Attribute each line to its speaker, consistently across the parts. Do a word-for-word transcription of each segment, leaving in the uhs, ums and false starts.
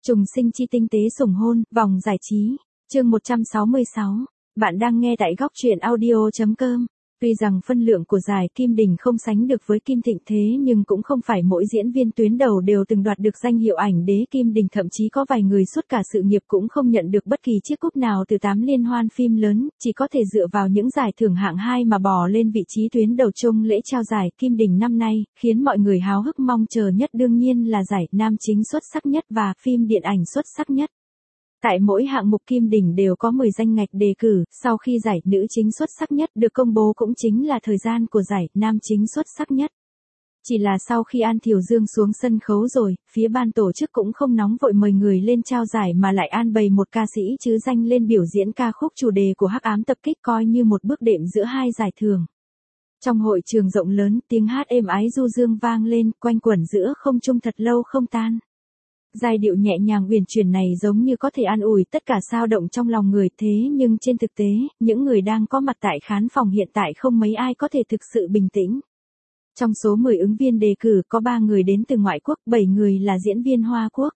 Speaker 1: Trùng sinh chi tinh tế sủng hôn, vòng giải trí. Chương một trăm sáu mươi sáu. Bạn đang nghe tại góc truyện audio chấm com. Tuy rằng phân lượng của giải Kim Đình không sánh được với Kim Thịnh thế nhưng cũng không phải mỗi diễn viên tuyến đầu đều từng đoạt được danh hiệu ảnh đế Kim Đình, thậm chí có vài người suốt cả sự nghiệp cũng không nhận được bất kỳ chiếc cúp nào từ tám liên hoan phim lớn, chỉ có thể dựa vào những giải thưởng hạng hai mà bò lên vị trí tuyến đầu chung lễ trao giải Kim Đình năm nay, khiến mọi người háo hức mong chờ nhất đương nhiên là giải nam chính xuất sắc nhất và phim điện ảnh xuất sắc nhất. Tại mỗi hạng mục Kim Đình đều có mười danh ngạch đề cử, sau khi giải nữ chính xuất sắc nhất được công bố cũng chính là thời gian của giải nam chính xuất sắc nhất. Chỉ là sau khi An Thiều Dương xuống sân khấu rồi, phía ban tổ chức cũng không nóng vội mời người lên trao giải mà lại an bày một ca sĩ chứ danh lên biểu diễn ca khúc chủ đề của Hắc Ám Tập Kích, coi như một bước đệm giữa hai giải thưởng. Trong hội trường rộng lớn, tiếng hát êm ái du dương vang lên, quanh quẩn giữa không trung thật lâu không tan. Giai điệu nhẹ nhàng uyển chuyển này giống như có thể an ủi tất cả xao động trong lòng người, thế nhưng trên thực tế, những người đang có mặt tại khán phòng hiện tại không mấy ai có thể thực sự bình tĩnh. Trong số mười ứng viên đề cử có ba người đến từ ngoại quốc, bảy người là diễn viên Hoa Quốc.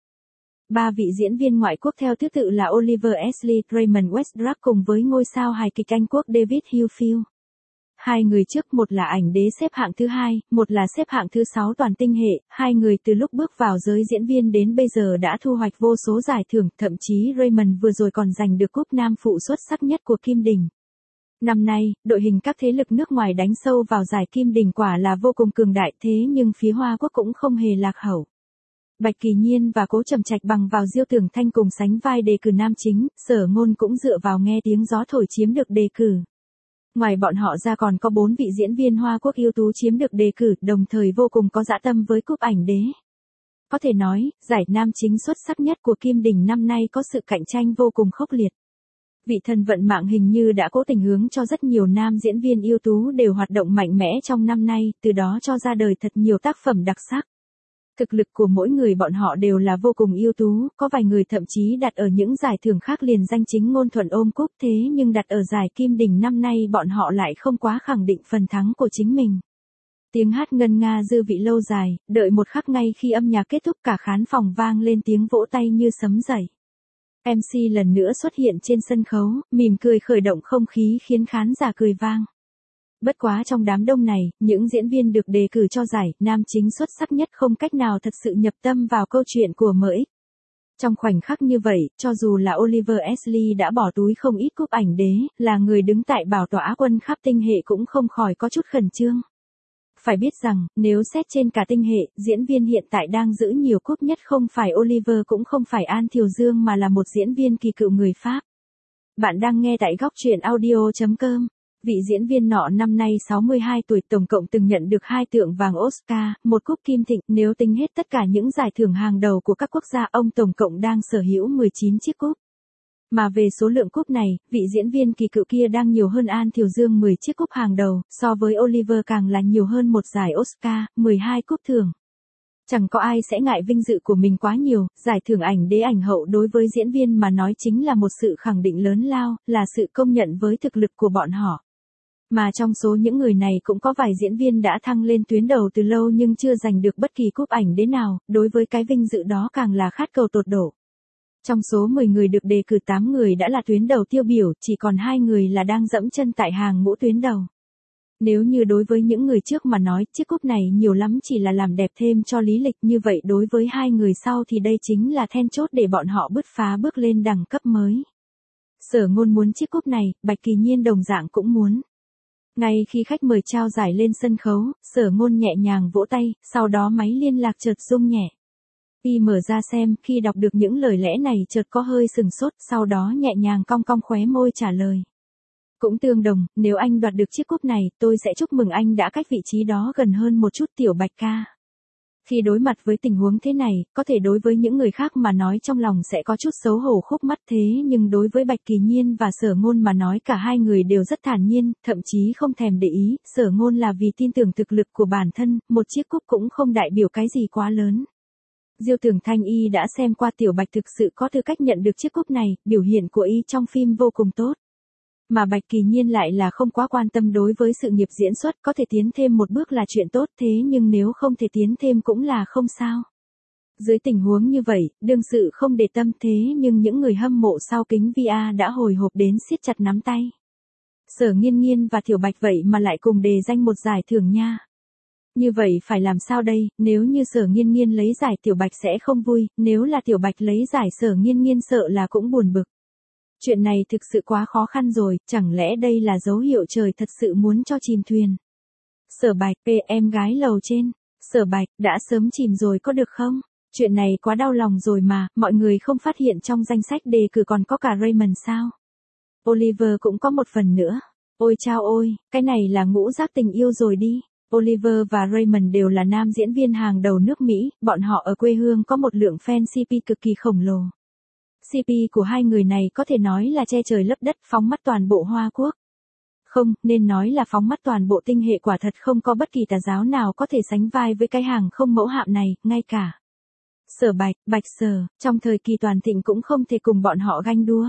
Speaker 1: Ba vị diễn viên ngoại quốc theo thứ tự là Oliver Ashley, Raymond Westbrook cùng với ngôi sao hài kịch Anh quốc David Hewfield. Hai người trước, một là ảnh đế xếp hạng thứ hai, một là xếp hạng thứ sáu toàn tinh hệ, hai người từ lúc bước vào giới diễn viên đến bây giờ đã thu hoạch vô số giải thưởng, thậm chí Raymond vừa rồi còn giành được cúp nam phụ xuất sắc nhất của Kim Đình. Năm nay, đội hình các thế lực nước ngoài đánh sâu vào giải Kim Đình quả là vô cùng cường đại, thế nhưng phía Hoa Quốc cũng không hề lạc hậu. Bạch Kỳ Nhiên và Cố Trầm Trạch bằng vào Diêu Tưởng Thanh cùng sánh vai đề cử nam chính, Sở Ngôn cũng dựa vào Nghe Tiếng Gió Thổi chiếm được đề cử. Ngoài bọn họ ra còn có bốn vị diễn viên Hoa Quốc ưu tú chiếm được đề cử, đồng thời vô cùng có dã tâm với cúp ảnh đế. Có thể nói, giải nam chính xuất sắc nhất của Kim Đình năm nay có sự cạnh tranh vô cùng khốc liệt. Vị thần vận mạng hình như đã cố tình hướng cho rất nhiều nam diễn viên ưu tú đều hoạt động mạnh mẽ trong năm nay, từ đó cho ra đời thật nhiều tác phẩm đặc sắc. Thực lực của mỗi người bọn họ đều là vô cùng ưu tú, có vài người thậm chí đặt ở những giải thưởng khác liền danh chính ngôn thuận ôm cúp, thế nhưng đặt ở giải Kim Đình năm nay bọn họ lại không quá khẳng định phần thắng của chính mình. Tiếng hát ngân nga dư vị lâu dài, đợi một khắc ngay khi âm nhạc kết thúc cả khán phòng vang lên tiếng vỗ tay như sấm dậy. em xê lần nữa xuất hiện trên sân khấu, mỉm cười khởi động không khí khiến khán giả cười vang. Bất quá trong đám đông này, những diễn viên được đề cử cho giải nam chính xuất sắc nhất không cách nào thật sự nhập tâm vào câu chuyện của em ích. Trong khoảnh khắc như vậy, cho dù là Oliver Ashley đã bỏ túi không ít cúp ảnh đế, là người đứng tại bảo tọa Á quân khắp tinh hệ cũng không khỏi có chút khẩn trương. Phải biết rằng, nếu xét trên cả tinh hệ, diễn viên hiện tại đang giữ nhiều cúp nhất không phải Oliver cũng không phải An Thiều Dương mà là một diễn viên kỳ cựu người Pháp. Bạn đang nghe tại góc truyện audio chấm com. Vị diễn viên nọ năm nay sáu mươi hai tuổi, tổng cộng từng nhận được hai tượng vàng Oscar, một cúp Kim Thịnh, nếu tính hết tất cả những giải thưởng hàng đầu của các quốc gia, ông tổng cộng đang sở hữu mười chín chiếc cúp. Mà về số lượng cúp này, vị diễn viên kỳ cựu kia đang nhiều hơn An Thiều Dương mười chiếc cúp hàng đầu, so với Oliver càng là nhiều hơn một giải Oscar, mười hai cúp thưởng. Chẳng có ai sẽ ngại vinh dự của mình quá nhiều, giải thưởng ảnh đế ảnh hậu đối với diễn viên mà nói chính là một sự khẳng định lớn lao, là sự công nhận với thực lực của bọn họ. Mà trong số những người này cũng có vài diễn viên đã thăng lên tuyến đầu từ lâu nhưng chưa giành được bất kỳ cúp ảnh đế nào, đối với cái vinh dự đó càng là khát cầu tột độ. Trong số mười người được đề cử, tám người đã là tuyến đầu tiêu biểu, chỉ còn hai người là đang dẫm chân tại hàng ngũ tuyến đầu. Nếu như đối với những người trước mà nói, chiếc cúp này nhiều lắm chỉ là làm đẹp thêm cho lý lịch, như vậy đối với hai người sau thì đây chính là then chốt để bọn họ bứt phá bước lên đẳng cấp mới. Sở Ngôn muốn chiếc cúp này, Bạch Kỳ Nhiên đồng dạng cũng muốn. Ngay khi khách mời trao giải lên sân khấu, Sở Ngôn nhẹ nhàng vỗ tay, sau đó máy liên lạc chợt rung nhẹ. Y mở ra xem, khi đọc được những lời lẽ này chợt có hơi sừng sốt, sau đó nhẹ nhàng cong cong khóe môi trả lời. Cũng tương đồng, nếu anh đoạt được chiếc cúp này, tôi sẽ chúc mừng anh đã cách vị trí đó gần hơn một chút, Tiểu Bạch ca. Khi đối mặt với tình huống thế này, có thể đối với những người khác mà nói trong lòng sẽ có chút xấu hổ khúc mắt, thế nhưng đối với Bạch Kỳ Nhiên và Sở Ngôn mà nói cả hai người đều rất thản nhiên, thậm chí không thèm để ý. Sở Ngôn là vì tin tưởng thực lực của bản thân, một chiếc cúp cũng không đại biểu cái gì quá lớn. Diêu Tưởng Thanh y đã xem qua Tiểu Bạch thực sự có tư cách nhận được chiếc cúp này, biểu hiện của y trong phim vô cùng tốt. Mà Bạch Kỳ Nhiên lại là không quá quan tâm đối với sự nghiệp diễn xuất, có thể tiến thêm một bước là chuyện tốt, thế nhưng nếu không thể tiến thêm cũng là không sao. Dưới tình huống như vậy, đương sự không để tâm thế nhưng những người hâm mộ sau kính vê rờ đã hồi hộp đến siết chặt nắm tay. Sở Nghiên Nghiên và Tiểu Bạch vậy mà lại cùng đề danh một giải thưởng nha. Như vậy phải làm sao đây, nếu như Sở Nghiên Nghiên lấy giải Tiểu Bạch sẽ không vui, nếu là Tiểu Bạch lấy giải Sở Nghiên Nghiên sợ là cũng buồn bực. Chuyện này thực sự quá khó khăn rồi, chẳng lẽ đây là dấu hiệu trời thật sự muốn cho chìm thuyền. Sở Bạch, ê em gái lầu trên, Sở Bạch, đã sớm chìm rồi có được không? Chuyện này quá đau lòng rồi mà, mọi người không phát hiện trong danh sách đề cử còn có cả Raymond sao? Oliver cũng có một phần nữa. Ôi chao ôi, cái này là ngũ giác tình yêu rồi đi. Oliver và Raymond đều là nam diễn viên hàng đầu nước Mỹ, bọn họ ở quê hương có một lượng fan xê pê cực kỳ khổng lồ. xê pê của hai người này có thể nói là che trời lấp đất, phóng mắt toàn bộ Hoa Quốc. Không, nên nói là phóng mắt toàn bộ tinh hệ, quả thật không có bất kỳ tà giáo nào có thể sánh vai với cái hàng không mẫu hạm này, ngay cả Sở Bạch, Bạch Sở, trong thời kỳ toàn thịnh cũng không thể cùng bọn họ ganh đua.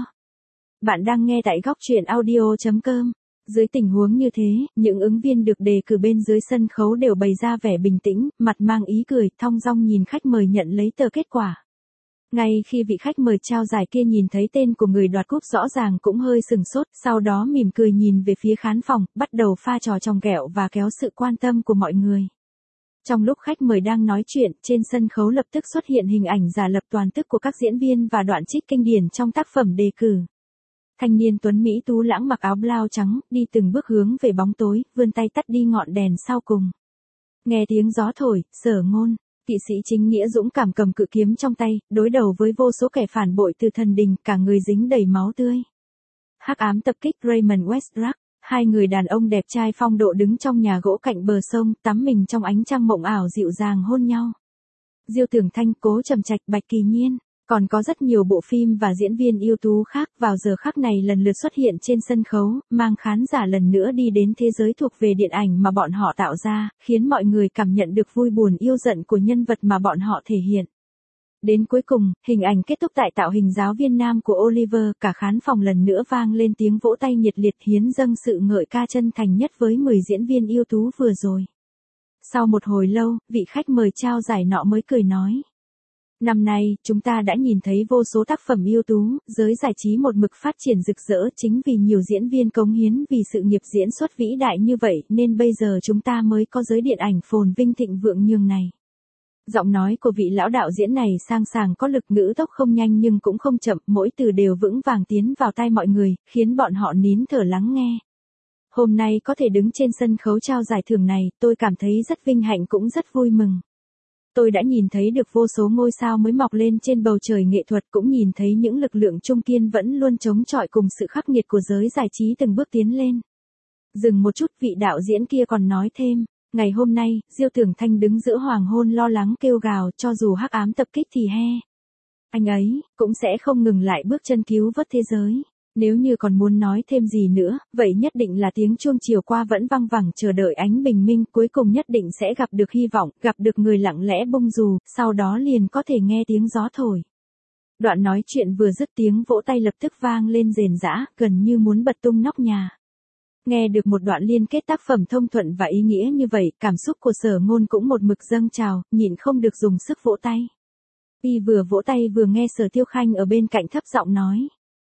Speaker 1: Bạn đang nghe tại góc truyện audio chấm com. Dưới tình huống như thế, những ứng viên được đề cử bên dưới sân khấu đều bày ra vẻ bình tĩnh, mặt mang ý cười, thong dong nhìn khách mời nhận lấy tờ kết quả. Ngay khi vị khách mời trao giải kia nhìn thấy tên của người đoạt cúp rõ ràng cũng hơi sừng sốt, sau đó mỉm cười nhìn về phía khán phòng, bắt đầu pha trò chòng ghẹo và kéo sự quan tâm của mọi người. Trong lúc khách mời đang nói chuyện, trên sân khấu lập tức xuất hiện hình ảnh giả lập toàn tức của các diễn viên và đoạn trích kinh điển trong tác phẩm đề cử. Thanh niên tuấn Mỹ tú lãng mặc áo blau trắng, đi từng bước hướng về bóng tối, vươn tay tắt đi ngọn đèn sau cùng. Nghe tiếng gió thổi, Sở Ngôn, kỵ sĩ chính nghĩa dũng cảm cầm cự kiếm trong tay, đối đầu với vô số kẻ phản bội từ thần đình, cả người dính đầy máu tươi. Hắc ám tập kích Raymond Westbrook, hai người đàn ông đẹp trai phong độ đứng trong nhà gỗ cạnh bờ sông, tắm mình trong ánh trăng mộng ảo dịu dàng hôn nhau. Diêu Tưởng Thanh, Cố Trầm Trạch, Bạch Kỳ Nhiên. Còn có rất nhiều bộ phim và diễn viên ưu tú khác vào giờ khắc này lần lượt xuất hiện trên sân khấu, mang khán giả lần nữa đi đến thế giới thuộc về điện ảnh mà bọn họ tạo ra, khiến mọi người cảm nhận được vui buồn yêu giận của nhân vật mà bọn họ thể hiện. Đến cuối cùng, hình ảnh kết thúc tại tạo hình giáo viên nam của Oliver, cả khán phòng lần nữa vang lên tiếng vỗ tay nhiệt liệt hiến dâng sự ngợi ca chân thành nhất với mười diễn viên ưu tú vừa rồi. Sau một hồi lâu, vị khách mời trao giải nọ mới cười nói. Năm nay, chúng ta đã nhìn thấy vô số tác phẩm ưu tú, giới giải trí một mực phát triển rực rỡ chính vì nhiều diễn viên cống hiến vì sự nghiệp diễn xuất vĩ đại như vậy nên bây giờ chúng ta mới có giới điện ảnh phồn vinh thịnh vượng nhường này. Giọng nói của vị lão đạo diễn này sang sàng có lực, ngữ tốc không nhanh nhưng cũng không chậm, mỗi từ đều vững vàng tiến vào tai mọi người, khiến bọn họ nín thở lắng nghe. Hôm nay có thể đứng trên sân khấu trao giải thưởng này, tôi cảm thấy rất vinh hạnh cũng rất vui mừng. Tôi đã nhìn thấy được vô số ngôi sao mới mọc lên trên bầu trời nghệ thuật, cũng nhìn thấy những lực lượng trung kiên vẫn luôn chống chọi cùng sự khắc nghiệt của giới giải trí từng bước tiến lên. Dừng một chút, vị đạo diễn kia còn nói thêm, ngày hôm nay, Diêu Tưởng Thanh đứng giữa hoàng hôn lo lắng kêu gào, cho dù hắc ám tập kích thì he. Anh ấy, cũng sẽ không ngừng lại bước chân cứu vớt thế giới. Nếu như còn muốn nói thêm gì nữa, vậy nhất định là tiếng chuông chiều qua vẫn vang vẳng chờ đợi ánh bình minh, cuối cùng nhất định sẽ gặp được hy vọng, gặp được người lặng lẽ bông dù, sau đó liền có thể nghe tiếng gió thổi. Đoạn nói chuyện vừa dứt tiếng vỗ tay lập tức vang lên rền rã, gần như muốn bật tung nóc nhà. Nghe được một đoạn liên kết tác phẩm thông thuận và ý nghĩa như vậy, cảm xúc của Sở Ngôn cũng một mực dâng trào, nhịn không được dùng sức vỗ tay. Y vừa vỗ tay vừa nghe Sở Tiêu Khanh ở bên cạnh thấp giọng nói.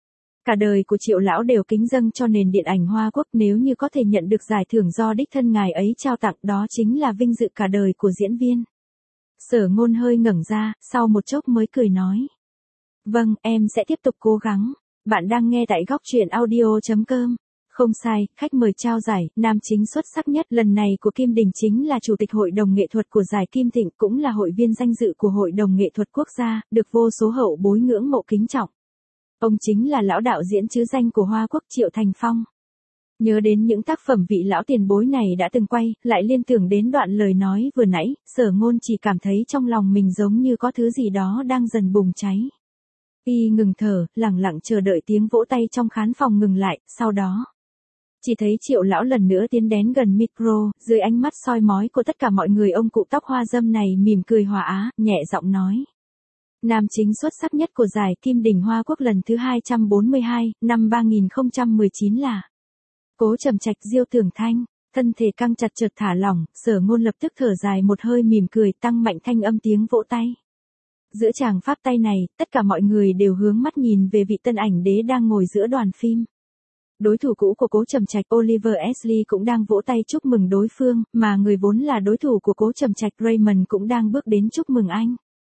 Speaker 1: Cả đời của Triệu lão đều kính dâng cho nền điện ảnh Hoa Quốc, nếu như có thể nhận được giải thưởng do đích thân ngài ấy trao tặng, đó chính là vinh dự cả đời của diễn viên. Sở Ngôn hơi ngẩng ra, sau một chốc mới cười nói. Vâng, em sẽ tiếp tục cố gắng. Bạn đang nghe tại góc truyện audio chấm com. Không sai, khách mời trao giải, nam chính xuất sắc nhất lần này của Kim Đình chính là Chủ tịch Hội đồng Nghệ thuật của giải Kim Thịnh, cũng là hội viên danh dự của Hội đồng Nghệ thuật Quốc gia, được vô số hậu bối ngưỡng mộ kính trọng. Ông chính là lão đạo diễn chứ danh của Hoa Quốc Triệu Thành Phong. Nhớ đến những tác phẩm vị lão tiền bối này đã từng quay, lại liên tưởng đến đoạn lời nói vừa nãy, Sở Ngôn chỉ cảm thấy trong lòng mình giống như có thứ gì đó đang dần bùng cháy. Y ngừng thở, lặng lặng chờ đợi tiếng vỗ tay trong khán phòng ngừng lại, sau đó chỉ thấy Triệu lão lần nữa tiến đến gần micro, dưới ánh mắt soi mói của tất cả mọi người, ông cụ tóc hoa râm này mỉm cười hòa á, nhẹ giọng nói. Nam chính xuất sắc nhất của giải Kim Đình Hoa Quốc lần thứ hai trăm bốn mươi hai, năm ba nghìn không trăm mười chín là Cố Trầm Trạch. Diêu Tưởng Thanh, thân thể căng chặt chợt thả lỏng, Sở Ngôn lập tức thở dài một hơi mỉm cười, tăng mạnh thanh âm tiếng vỗ tay. Giữa tràng pháp tay này, tất cả mọi người đều hướng mắt nhìn về vị tân ảnh đế đang ngồi giữa đoàn phim. Đối thủ cũ của Cố Trầm Trạch Oliver Ashley cũng đang vỗ tay chúc mừng đối phương, mà người vốn là đối thủ của Cố Trầm Trạch Raymond cũng đang bước đến chúc mừng anh.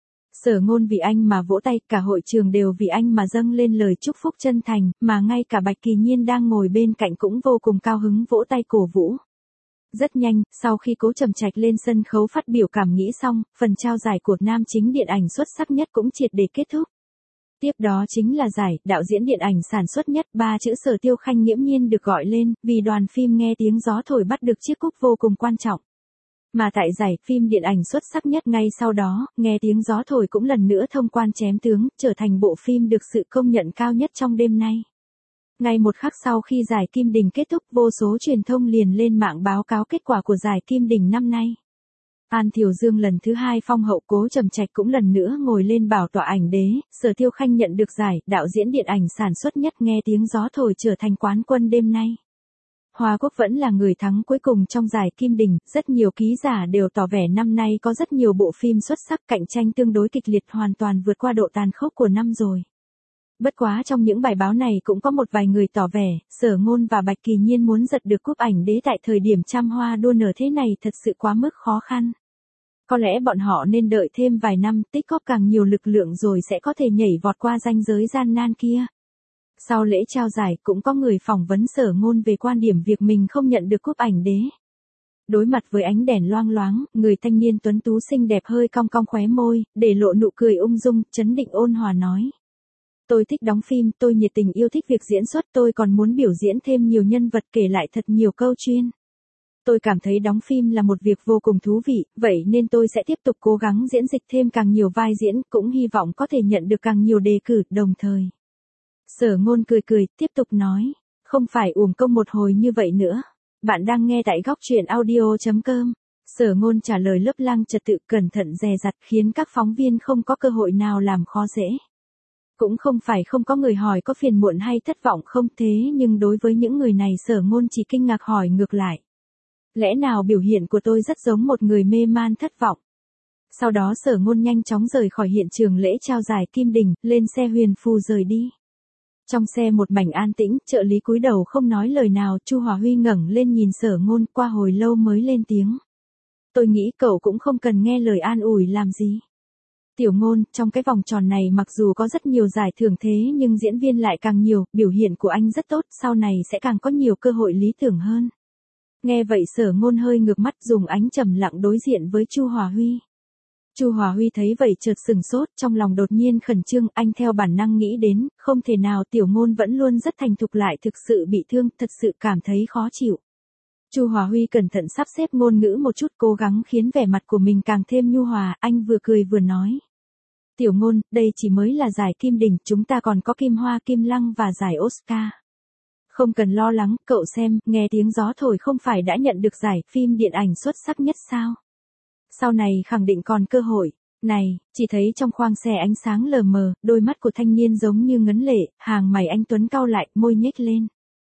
Speaker 1: Sở Ngôn vì anh mà vỗ tay, cả hội trường đều vì anh mà dâng lên lời chúc phúc chân thành, mà ngay cả Bạch Kỳ Nhiên đang ngồi bên cạnh cũng vô cùng cao hứng vỗ tay cổ vũ. Rất nhanh, sau khi Cố Trầm Trạch lên sân khấu phát biểu cảm nghĩ xong, phần trao giải của nam chính điện ảnh xuất sắc nhất cũng triệt để kết thúc. Tiếp đó chính là giải đạo diễn điện ảnh sản xuất nhất, ba chữ Sở Tiêu Khanh nghiễm nhiên được gọi lên, vì đoàn phim Nghe Tiếng Gió Thổi bắt được chiếc cúp vô cùng quan trọng. Mà tại giải phim điện ảnh xuất sắc nhất ngay sau đó, Nghe Tiếng Gió Thổi cũng lần nữa thông quan chém tướng, trở thành bộ phim được sự công nhận cao nhất trong đêm nay. Ngay một khắc sau khi giải Kim Đình kết thúc, vô số truyền thông liền lên mạng báo cáo kết quả của giải Kim Đình năm nay. An Thiều Dương lần thứ hai phong hậu, Cố Trầm Trạch cũng lần nữa ngồi lên bảo tọa ảnh đế, Sở Tiêu Khanh nhận được giải đạo diễn điện ảnh sản xuất nhất, Nghe Tiếng Gió Thổi trở thành quán quân đêm nay. Hoa Quốc vẫn là người thắng cuối cùng trong giải Kim Đình, rất nhiều ký giả đều tỏ vẻ năm nay có rất nhiều bộ phim xuất sắc, cạnh tranh tương đối kịch liệt, hoàn toàn vượt qua độ tàn khốc của năm rồi. Bất quá trong những bài báo này cũng có một vài người tỏ vẻ, Sở Ngôn và Bạch Kỳ Nhiên muốn giật được cúp ảnh đế tại thời điểm trăm hoa đua nở thế này thật sự quá mức khó khăn. Có lẽ bọn họ nên đợi thêm vài năm, tích góp càng nhiều lực lượng rồi sẽ có thể nhảy vọt qua ranh giới gian nan kia. Sau lễ trao giải cũng có người phỏng vấn Sở Ngôn về quan điểm việc mình không nhận được cúp ảnh đế. Đối mặt với ánh đèn loang loáng, người thanh niên tuấn tú xinh đẹp hơi cong cong khóe môi, để lộ nụ cười ung dung, trấn định ôn hòa nói. Tôi thích đóng phim, tôi nhiệt tình yêu thích việc diễn xuất, tôi còn muốn biểu diễn thêm nhiều nhân vật, kể lại thật nhiều câu chuyện. Tôi cảm thấy đóng phim là một việc vô cùng thú vị, vậy nên tôi sẽ tiếp tục cố gắng diễn dịch thêm càng nhiều vai diễn, cũng hy vọng có thể nhận được càng nhiều đề cử, đồng thời. Sở Ngôn cười cười, tiếp tục nói, không phải uổng công một hồi như vậy nữa. Bạn đang nghe tại góc truyện audio chấm com. Sở Ngôn trả lời lấp lăng trật tự, cẩn thận dè dặt, khiến các phóng viên không có cơ hội nào làm khó dễ. Cũng không phải không có người hỏi có phiền muộn hay thất vọng không, thế nhưng đối với những người này Sở Ngôn chỉ kinh ngạc hỏi ngược lại. Lẽ nào biểu hiện của tôi rất giống một người mê man thất vọng? Sau đó Sở Ngôn nhanh chóng rời khỏi hiện trường lễ trao giải Kim Đình, lên xe huyền phù rời đi. Trong xe một mảnh an tĩnh, trợ lý cúi đầu không nói lời nào, Chu Hòa Huy ngẩng lên nhìn Sở Ngôn, qua hồi lâu mới lên tiếng. Tôi nghĩ cậu cũng không cần nghe lời an ủi làm gì. Tiểu Ngôn, trong cái vòng tròn này mặc dù có rất nhiều giải thưởng thế nhưng diễn viên lại càng nhiều, biểu hiện của anh rất tốt, sau này sẽ càng có nhiều cơ hội lý tưởng hơn. Nghe vậy Sở Ngôn hơi ngược mắt, dùng ánh trầm lặng đối diện với Chu Hòa Huy. Chu Hòa Huy thấy vậy chợt sừng sốt, trong lòng đột nhiên khẩn trương, anh theo bản năng nghĩ đến, không thể nào Tiểu Ngôn vẫn luôn rất thành thục lại thực sự bị thương, thật sự cảm thấy khó chịu. Chu Hòa Huy cẩn thận sắp xếp ngôn ngữ một chút, cố gắng khiến vẻ mặt của mình càng thêm nhu hòa, anh vừa cười vừa nói. Tiểu Ngôn, đây chỉ mới là giải Kim Đình, chúng ta còn có Kim Hoa, Kim Lăng và giải Oscar. Không cần lo lắng, cậu xem, Nghe Tiếng Gió Thổi không phải đã nhận được giải phim điện ảnh xuất sắc nhất sao? Sau này khẳng định còn cơ hội. Này, chỉ thấy trong khoang xe ánh sáng lờ mờ, đôi mắt của thanh niên giống như ngấn lệ, hàng mày anh tuấn cau lại, môi nhếch lên.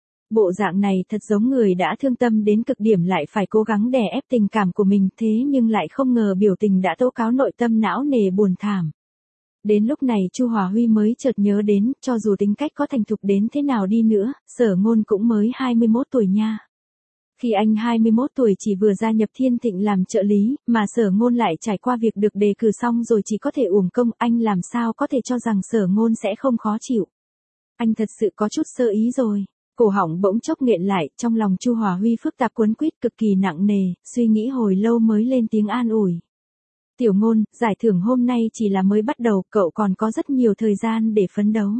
Speaker 1: Bộ dạng này thật giống người đã thương tâm đến cực điểm lại phải cố gắng đè ép tình cảm của mình, thế nhưng lại không ngờ biểu tình đã tố cáo nội tâm não nề buồn thảm. Đến lúc này Chu Hòa Huy mới chợt nhớ đến, cho dù tính cách có thành thục đến thế nào đi nữa, Sở Ngôn cũng mới hai mươi mốt tuổi nha. Khi anh hai mươi mốt tuổi chỉ vừa gia nhập Thiên Thịnh làm trợ lý, mà Sở Ngôn lại trải qua việc được đề cử xong rồi chỉ có thể uổng công, anh làm sao có thể cho rằng Sở Ngôn sẽ không khó chịu. Anh thật sự có chút sơ ý rồi. Cổ họng bỗng chốc nghẹn lại, trong lòng Chu Hòa Huy phức tạp cuốn quýt cực kỳ nặng nề, suy nghĩ hồi lâu mới lên tiếng an ủi. Tiểu Ngôn, giải thưởng hôm nay chỉ là mới bắt đầu, cậu còn có rất nhiều thời gian để phấn đấu.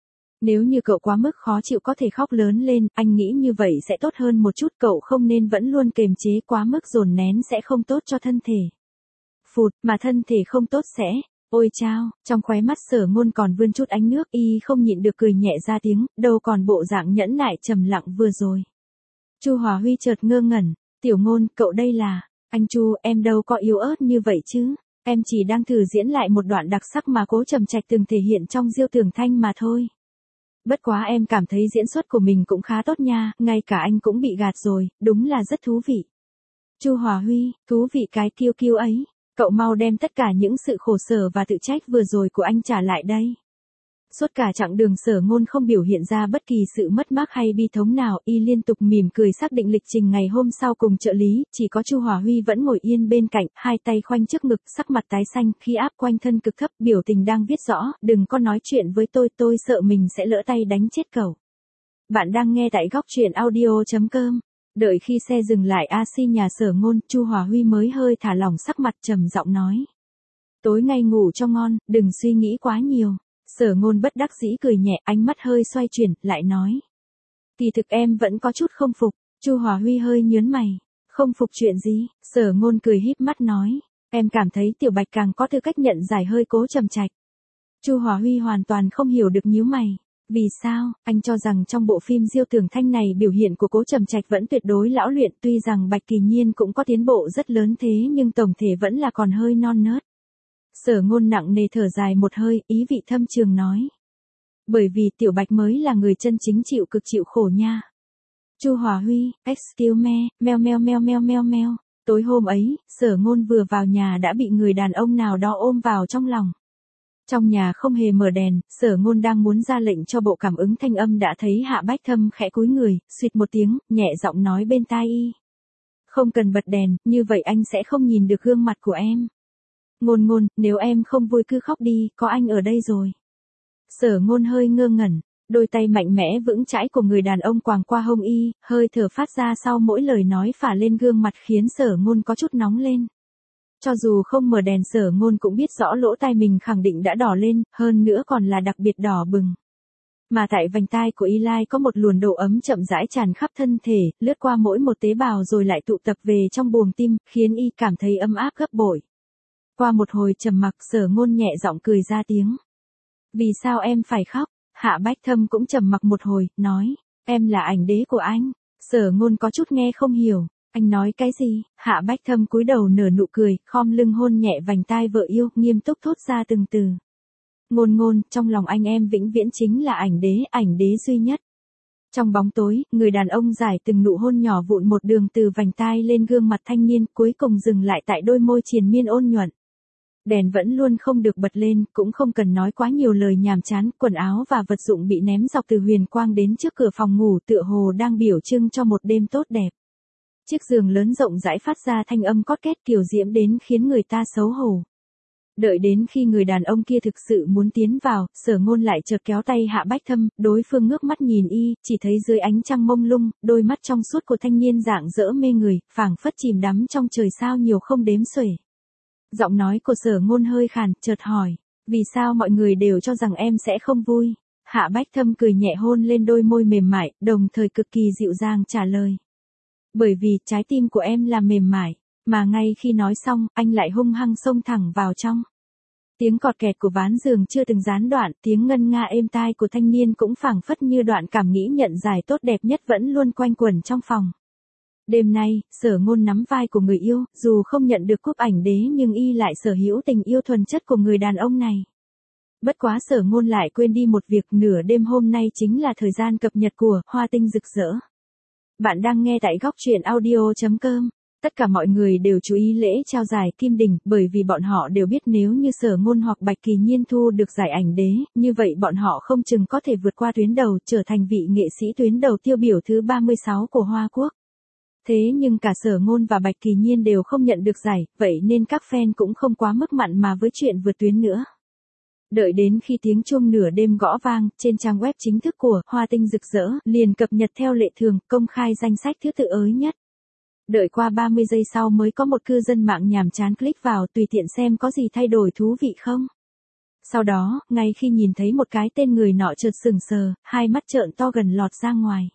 Speaker 1: Nếu như cậu quá mức khó chịu có thể khóc lớn lên, anh nghĩ như vậy sẽ tốt hơn một chút, cậu không nên vẫn luôn kềm chế quá mức dồn nén sẽ không tốt cho thân thể. Phụt, mà thân thể không tốt sẽ, ôi chao, trong khóe mắt Sở Ngôn còn vươn chút ánh nước, y không nhịn được cười nhẹ ra tiếng, đâu còn bộ dạng nhẫn nại trầm lặng vừa rồi. Chu Hòa Huy chợt ngơ ngẩn, Tiểu Ngôn, cậu đây là, anh Chu, em đâu có yếu ớt như vậy chứ, em chỉ đang thử diễn lại một đoạn đặc sắc mà Cố Trầm Trạch từng thể hiện trong Diêu Tường Thanh mà thôi. Bất quá em cảm thấy diễn xuất của mình cũng khá tốt nha, ngay cả anh cũng bị gạt rồi, đúng là rất thú vị. Chu Hòa Huy, thú vị cái kiêu kiêu ấy. Cậu mau đem tất cả những sự khổ sở và tự trách vừa rồi của anh trả lại đây. Suốt cả chặng đường Sở Ngôn không biểu hiện ra bất kỳ sự mất mát hay bi thống nào, y liên tục mỉm cười xác định lịch trình ngày hôm sau cùng trợ lý, chỉ có Chu Hòa Huy vẫn ngồi yên bên cạnh, hai tay khoanh trước ngực, sắc mặt tái xanh, khí áp quanh thân cực thấp, biểu tình đang viết rõ, đừng có nói chuyện với tôi, tôi sợ mình sẽ lỡ tay đánh chết cậu. Bạn đang nghe tại góc truyện audio.com. Đợi khi xe dừng lại a xê nhà Sở Ngôn, Chu Hòa Huy mới hơi thả lỏng sắc mặt, trầm giọng nói. Tối nay ngủ cho ngon, đừng suy nghĩ quá nhiều. Sở Ngôn bất đắc dĩ cười nhẹ, ánh mắt hơi xoay chuyển, lại nói. Kỳ thực em vẫn có chút không phục. Chu Hòa Huy hơi nhớn mày. Không phục chuyện gì? Sở Ngôn cười híp mắt nói. Em cảm thấy Tiểu Bạch càng có tư cách nhận giải hơi Cố Trầm Trạch. Chu Hòa Huy hoàn toàn không hiểu được, nhíu mày. Vì sao? Anh cho rằng trong bộ phim Diêu Tường Thanh này biểu hiện của Cố Trầm Trạch vẫn tuyệt đối lão luyện, tuy rằng Bạch Kỳ Nhiên cũng có tiến bộ rất lớn thế nhưng tổng thể vẫn là còn hơi non nớt. Sở Ngôn nặng nề thở dài một hơi, ý vị thâm trường nói. Bởi vì Tiểu Bạch mới là người chân chính chịu cực chịu khổ nha. Chu Hòa Huy, excuse me, meo meo meo meo meo meo. Tối hôm ấy, Sở Ngôn vừa vào nhà đã bị người đàn ông nào đó ôm vào trong lòng. Trong nhà không hề mở đèn, Sở Ngôn đang muốn ra lệnh cho bộ cảm ứng thanh âm đã thấy Hạ Bách Thâm khẽ cúi người, suýt một tiếng, nhẹ giọng nói bên tai y. Không cần bật đèn, như vậy anh sẽ không nhìn được gương mặt của em. Ngôn Ngôn, nếu em không vui cứ khóc đi, có anh ở đây rồi. Sở Ngôn hơi ngơ ngẩn, đôi tay mạnh mẽ vững chãi của người đàn ông quàng qua hông y, hơi thở phát ra sau mỗi lời nói phả lên gương mặt khiến Sở Ngôn có chút nóng lên. Cho dù không mở đèn, Sở Ngôn cũng biết rõ lỗ tai mình khẳng định đã đỏ lên, hơn nữa còn là đặc biệt đỏ bừng. Mà tại vành tai của y lai có một luồng độ ấm chậm rãi tràn khắp thân thể, lướt qua mỗi một tế bào rồi lại tụ tập về trong buồng tim, khiến y cảm thấy ấm áp gấp bội. Qua một hồi trầm mặc, Sở Ngôn nhẹ giọng cười ra tiếng. Vì sao em phải khóc? Hạ Bách Thâm cũng trầm mặc một hồi, nói. Em là ảnh đế của anh. Sở Ngôn có chút nghe không hiểu. Anh nói cái gì? Hạ Bách Thâm cúi đầu nở nụ cười, khom lưng hôn nhẹ vành tai vợ yêu, nghiêm túc thốt ra từng từ. Ngôn Ngôn, trong lòng anh em vĩnh viễn chính là ảnh đế, ảnh đế duy nhất. Trong bóng tối, người đàn ông giải từng nụ hôn nhỏ vụn một đường từ vành tai lên gương mặt thanh niên, cuối cùng dừng lại tại đôi môi triền miên ôn nhuận. Đèn vẫn luôn không được bật lên, cũng không cần nói quá nhiều lời nhàm chán, quần áo và vật dụng bị ném dọc từ huyền quang đến trước cửa phòng ngủ tựa hồ đang biểu trưng cho một đêm tốt đẹp. Chiếc giường lớn rộng rãi phát ra thanh âm cót két kiều diễm đến khiến người ta xấu hổ. Đợi đến khi người đàn ông kia thực sự muốn tiến vào, Sở Ngôn lại chợt kéo tay Hạ Bách Thâm, đối phương ngước mắt nhìn y, chỉ thấy dưới ánh trăng mông lung, đôi mắt trong suốt của thanh niên rạng rỡ mê người, phảng phất chìm đắm trong trời sao nhiều không đếm xuể. Giọng nói của Sở Ngôn hơi khàn, chợt hỏi, vì sao mọi người đều cho rằng em sẽ không vui? Hạ Bách Thâm cười nhẹ hôn lên đôi môi mềm mại, đồng thời cực kỳ dịu dàng trả lời. Bởi vì trái tim của em là mềm mại, mà ngay khi nói xong, anh lại hung hăng xông thẳng vào trong. Tiếng cọt kẹt của ván giường chưa từng gián đoạn, tiếng ngân nga êm tai của thanh niên cũng phảng phất như đoạn cảm nghĩ nhận giải tốt đẹp nhất vẫn luôn quanh quẩn trong phòng. Đêm nay, Sở Ngôn nắm vai của người yêu, dù không nhận được cúp ảnh đế nhưng y lại sở hữu tình yêu thuần chất của người đàn ông này. Bất quá Sở Ngôn lại quên đi một việc, nửa đêm hôm nay chính là thời gian cập nhật của Hoa Tinh Rực Rỡ. Bạn đang nghe tại góc truyện audio.com. Tất cả mọi người đều chú ý lễ trao giải Kim Đình, bởi vì bọn họ đều biết nếu như Sở Ngôn hoặc Bạch Kỳ Nhiên thu được giải ảnh đế, như vậy bọn họ không chừng có thể vượt qua tuyến đầu, trở thành vị nghệ sĩ tuyến đầu tiêu biểu thứ ba mươi sáu của Hoa Quốc. Thế nhưng cả Sở Ngôn và Bạch Kỳ Nhiên đều không nhận được giải, vậy nên các fan cũng không quá mức mặn mà với chuyện vượt tuyến nữa. Đợi đến khi tiếng chuông nửa đêm gõ vang, trên trang web chính thức của Hoa Tinh Rực Rỡ liền cập nhật theo lệ thường, công khai danh sách thứ tự ới nhất. Đợi qua ba mươi giây sau mới có một cư dân mạng nhàm chán click vào tùy tiện xem có gì thay đổi thú vị không. Sau đó, ngay khi nhìn thấy một cái tên người nọ chợt sừng sờ, hai mắt trợn to gần lọt ra ngoài.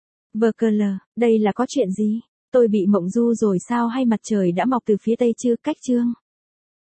Speaker 1: vê kê lờ, đây là có chuyện gì? Tôi bị mộng du rồi sao hay mặt trời đã mọc từ phía tây chưa? Cách chương.